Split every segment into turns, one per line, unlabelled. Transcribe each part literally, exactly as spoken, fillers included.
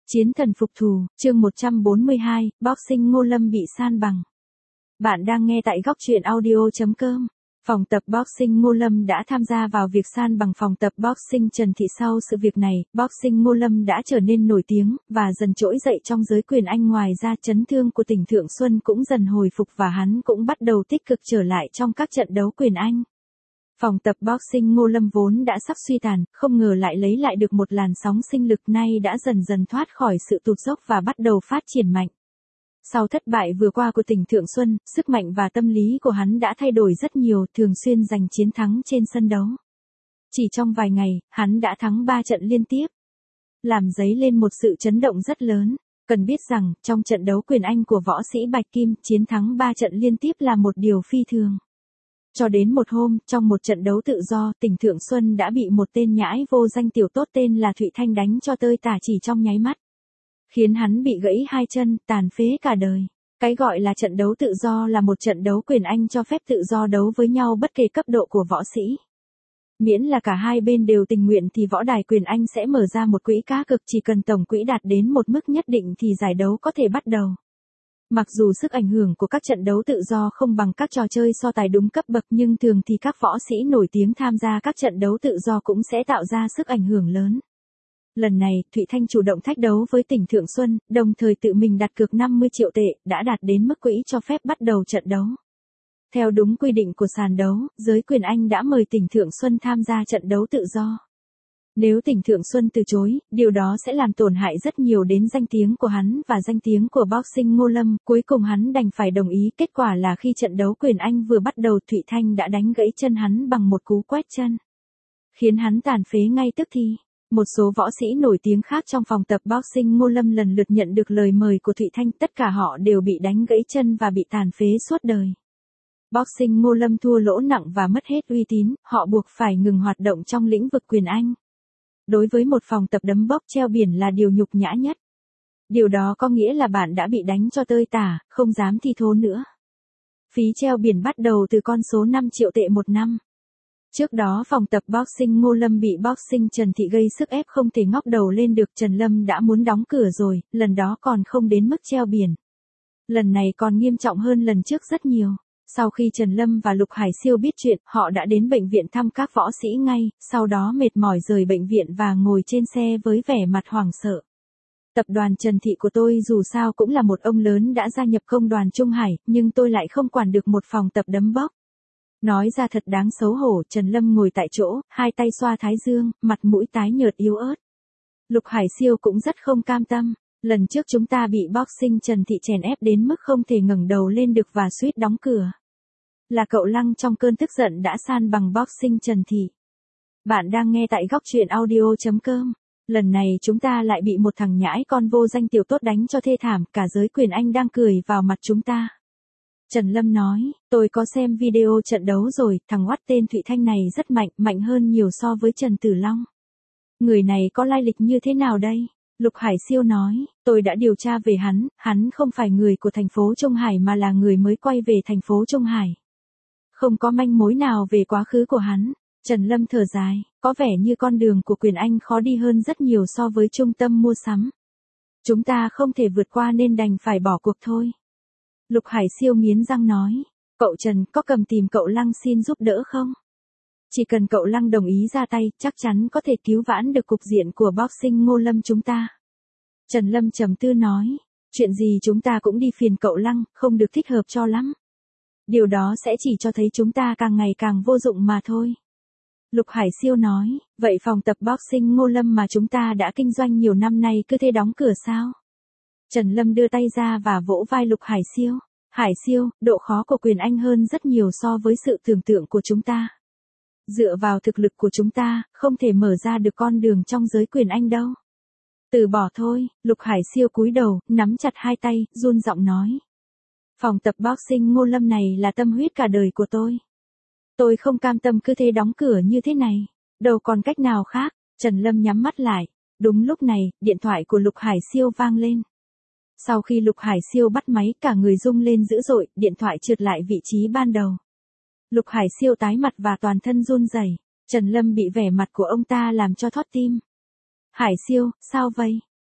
Chiến thần phục thù, chương một trăm bốn mươi hai, boxing Ngô Lâm bị san bằng. Bạn đang nghe tại góc truyện audio chấm com. Phòng tập boxing Ngô Lâm đã tham gia vào việc san bằng phòng tập boxing Trần Thị. Sau sự việc này, boxing Ngô Lâm đã trở nên nổi tiếng, và dần trỗi dậy trong giới quyền Anh. Ngoài ra, chấn thương của Tỉnh Thượng Xuân cũng dần hồi phục và hắn cũng bắt đầu tích cực trở lại trong các trận đấu quyền Anh. Phòng tập boxing Ngô Lâm vốn đã sắp suy tàn, không ngờ lại lấy lại được một làn sóng sinh lực, nay đã dần dần thoát khỏi sự tụt dốc và bắt đầu phát triển mạnh. Sau thất bại vừa qua của Tỉnh Thượng Xuân, sức mạnh và tâm lý của hắn đã thay đổi rất nhiều, thường xuyên giành chiến thắng trên sân đấu. Chỉ trong vài ngày, hắn đã thắng ba trận liên tiếp, làm dấy lên một sự chấn động rất lớn. Cần biết rằng, trong trận đấu quyền Anh của võ sĩ Bạch Kim, chiến thắng ba trận liên tiếp là một điều phi thường. Cho đến một hôm, trong một trận đấu tự do, Tỉnh Thượng Xuân đã bị một tên nhãi vô danh tiểu tốt tên là Thụy Thanh đánh cho tơi tả chỉ trong nháy mắt, khiến hắn bị gãy hai chân, tàn phế cả đời. Cái gọi là trận đấu tự do là một trận đấu quyền Anh cho phép tự do đấu với nhau bất kể cấp độ của võ sĩ. Miễn là cả hai bên đều tình nguyện thì võ đài quyền Anh sẽ mở ra một quỹ cá cược, chỉ cần tổng quỹ đạt đến một mức nhất định thì giải đấu có thể bắt đầu. Mặc dù sức ảnh hưởng của các trận đấu tự do không bằng các trò chơi so tài đúng cấp bậc, nhưng thường thì các võ sĩ nổi tiếng tham gia các trận đấu tự do cũng sẽ tạo ra sức ảnh hưởng lớn. Lần này, Thụy Thanh chủ động thách đấu với Tỉnh Thượng Xuân, đồng thời tự mình đặt cược năm mươi triệu tệ, đã đạt đến mức quỹ cho phép bắt đầu trận đấu. Theo đúng quy định của sàn đấu, giới quyền Anh đã mời Tỉnh Thượng Xuân tham gia trận đấu tự do. Nếu Tỉnh Thượng Xuân từ chối, điều đó sẽ làm tổn hại rất nhiều đến danh tiếng của hắn và danh tiếng của boxing Ngô Lâm. Cuối cùng hắn đành phải đồng ý. Kết quả là khi trận đấu quyền Anh vừa bắt đầu, Thụy Thanh đã đánh gãy chân hắn bằng một cú quét chân, khiến hắn tàn phế ngay tức thì. Một số võ sĩ nổi tiếng khác trong phòng tập boxing Ngô Lâm lần lượt nhận được lời mời của Thụy Thanh, tất cả họ đều bị đánh gãy chân và bị tàn phế suốt đời. Boxing Ngô Lâm thua lỗ nặng và mất hết uy tín, họ buộc phải ngừng hoạt động trong lĩnh vực quyền Anh. Đối với một phòng tập đấm bốc, treo biển là điều nhục nhã nhất. Điều đó có nghĩa là bạn đã bị đánh cho tơi tả, không dám thi thố nữa. Phí treo biển bắt đầu từ con số năm triệu tệ một năm. Trước đó phòng tập boxing Ngô Lâm bị boxing Trần Thị gây sức ép không thể ngóc đầu lên được. Trần Lâm đã muốn đóng cửa rồi, lần đó còn không đến mức treo biển. Lần này còn nghiêm trọng hơn lần trước rất nhiều. Sau khi Trần Lâm và Lục Hải Siêu biết chuyện, họ đã đến bệnh viện thăm các võ sĩ ngay, sau đó mệt mỏi rời bệnh viện và ngồi trên xe với vẻ mặt hoảng sợ. Tập đoàn Trần Thị của tôi dù sao cũng là một ông lớn đã gia nhập công đoàn Trung Hải, nhưng tôi lại không quản được một phòng tập đấm bốc. Nói ra thật đáng xấu hổ. Trần Lâm ngồi tại chỗ, hai tay xoa thái dương, mặt mũi tái nhợt yếu ớt. Lục Hải Siêu cũng rất không cam tâm. Lần trước chúng ta bị boxing Trần Thị chèn ép đến mức không thể ngẩng đầu lên được và suýt đóng cửa. Là cậu Lăng trong cơn tức giận đã san bằng boxing Trần Thị. Bạn đang nghe tại góc truyện audio chấm com. Lần này chúng ta lại bị một thằng nhãi con vô danh tiểu tốt đánh cho thê thảm, cả giới quyền Anh đang cười vào mặt chúng ta. Trần Lâm nói, tôi có xem video trận đấu rồi, thằng oắt tên Thụy Thanh này rất mạnh, mạnh hơn nhiều so với Trần Tử Long. Người này có lai lịch như thế nào đây? Lục Hải Siêu nói, tôi đã điều tra về hắn, hắn không phải người của thành phố Trung Hải mà là người mới quay về thành phố Trung Hải. Không có manh mối nào về quá khứ của hắn. Trần Lâm thở dài, có vẻ như con đường của quyền Anh khó đi hơn rất nhiều so với trung tâm mua sắm. Chúng ta không thể vượt qua nên đành phải bỏ cuộc thôi. Lục Hải Siêu nghiến răng nói, cậu Trần có cầm tìm cậu Lăng xin giúp đỡ không? Chỉ cần cậu Lăng đồng ý ra tay, chắc chắn có thể cứu vãn được cục diện của boxing Ngô Lâm chúng ta. Trần Lâm trầm tư nói, chuyện gì chúng ta cũng đi phiền cậu Lăng, không được thích hợp cho lắm. Điều đó sẽ chỉ cho thấy chúng ta càng ngày càng vô dụng mà thôi. Lục Hải Siêu nói, vậy phòng tập boxing Ngô Lâm mà chúng ta đã kinh doanh nhiều năm nay cứ thế đóng cửa sao? Trần Lâm đưa tay ra và vỗ vai Lục Hải Siêu. Hải Siêu, độ khó của quyền Anh hơn rất nhiều so với sự tưởng tượng của chúng ta. Dựa vào thực lực của chúng ta, không thể mở ra được con đường trong giới quyền Anh đâu. Từ bỏ thôi. Lục Hải Siêu cúi đầu, nắm chặt hai tay, run giọng nói. Phòng tập boxing Ngô Lâm này là tâm huyết cả đời của tôi. Tôi không cam tâm cứ thế đóng cửa như thế này. Đâu còn cách nào khác. Trần Lâm nhắm mắt lại. Đúng lúc này, điện thoại của Lục Hải Siêu vang lên. Sau khi Lục Hải Siêu bắt máy, cả người rung lên dữ dội, điện thoại trượt lại vị trí ban đầu. Lục Hải Siêu tái mặt và toàn thân run rẩy. Trần Lâm bị vẻ mặt của ông ta làm cho thót tim. Hải Siêu, sao vậy?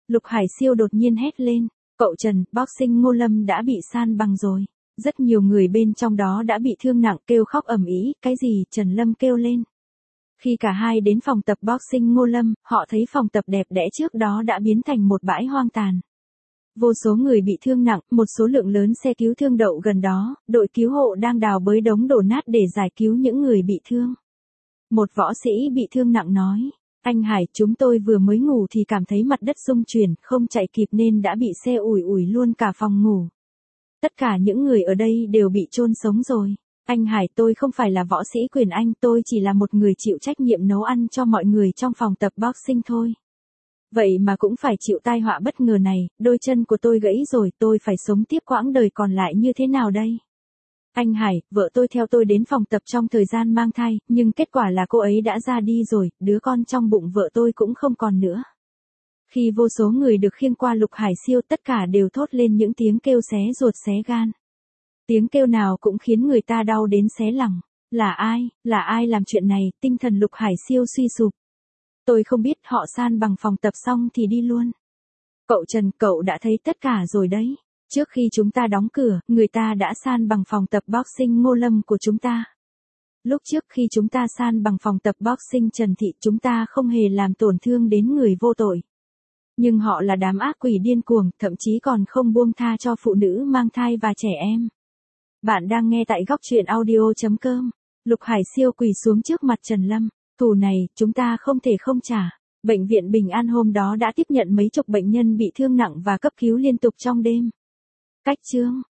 Lục Hải Siêu đột nhiên hét lên, cậu Trần, boxing Ngô Lâm đã bị san bằng rồi. Rất nhiều người bên trong đó đã bị thương nặng kêu khóc ầm ĩ, cái gì, Trần Lâm kêu lên. Khi cả hai đến phòng tập boxing Ngô Lâm, họ thấy phòng tập đẹp đẽ trước đó đã biến thành một bãi hoang tàn. Vô số người bị thương nặng, một số lượng lớn xe cứu thương đậu gần đó, đội cứu hộ đang đào bới đống đổ nát để giải cứu những người bị thương. Một võ sĩ bị thương nặng nói, anh Hải, chúng tôi vừa mới ngủ thì cảm thấy mặt đất rung chuyển, không chạy kịp nên đã bị xe ủi ủi luôn cả phòng ngủ. Tất cả những người ở đây đều bị chôn sống rồi. Anh Hải, tôi không phải là võ sĩ quyền Anh, tôi chỉ là một người chịu trách nhiệm nấu ăn cho mọi người trong phòng tập boxing thôi. Vậy mà cũng phải chịu tai họa bất ngờ này, đôi chân của tôi gãy rồi, tôi phải sống tiếp quãng đời còn lại như thế nào đây? Anh Hải, vợ tôi theo tôi đến phòng tập trong thời gian mang thai, nhưng kết quả là cô ấy đã ra đi rồi, đứa con trong bụng vợ tôi cũng không còn nữa. Khi vô số người được khiêng qua Lục Hải Siêu, tất cả đều thốt lên những tiếng kêu xé ruột xé gan. Tiếng kêu nào cũng khiến người ta đau đến xé lòng. Là ai, là ai làm chuyện này, tinh thần Lục Hải Siêu suy sụp. Tôi không biết, họ san bằng phòng tập xong thì đi luôn. Cậu Trần, cậu đã thấy tất cả rồi đấy. Trước khi chúng ta đóng cửa, người ta đã san bằng phòng tập boxing Ngô Lâm của chúng ta. Lúc trước khi chúng ta san bằng phòng tập boxing Trần Thị, chúng ta không hề làm tổn thương đến người vô tội. Nhưng họ là đám ác quỷ điên cuồng, thậm chí còn không buông tha cho phụ nữ mang thai và trẻ em. Bạn đang nghe tại góc truyện audio chấm com. Lục Hải Siêu quỳ xuống trước mặt Trần Lâm. Thù này, chúng ta không thể không trả. Bệnh viện Bình An hôm đó đã tiếp nhận mấy chục bệnh nhân bị thương nặng và cấp cứu liên tục trong đêm. Cách chương.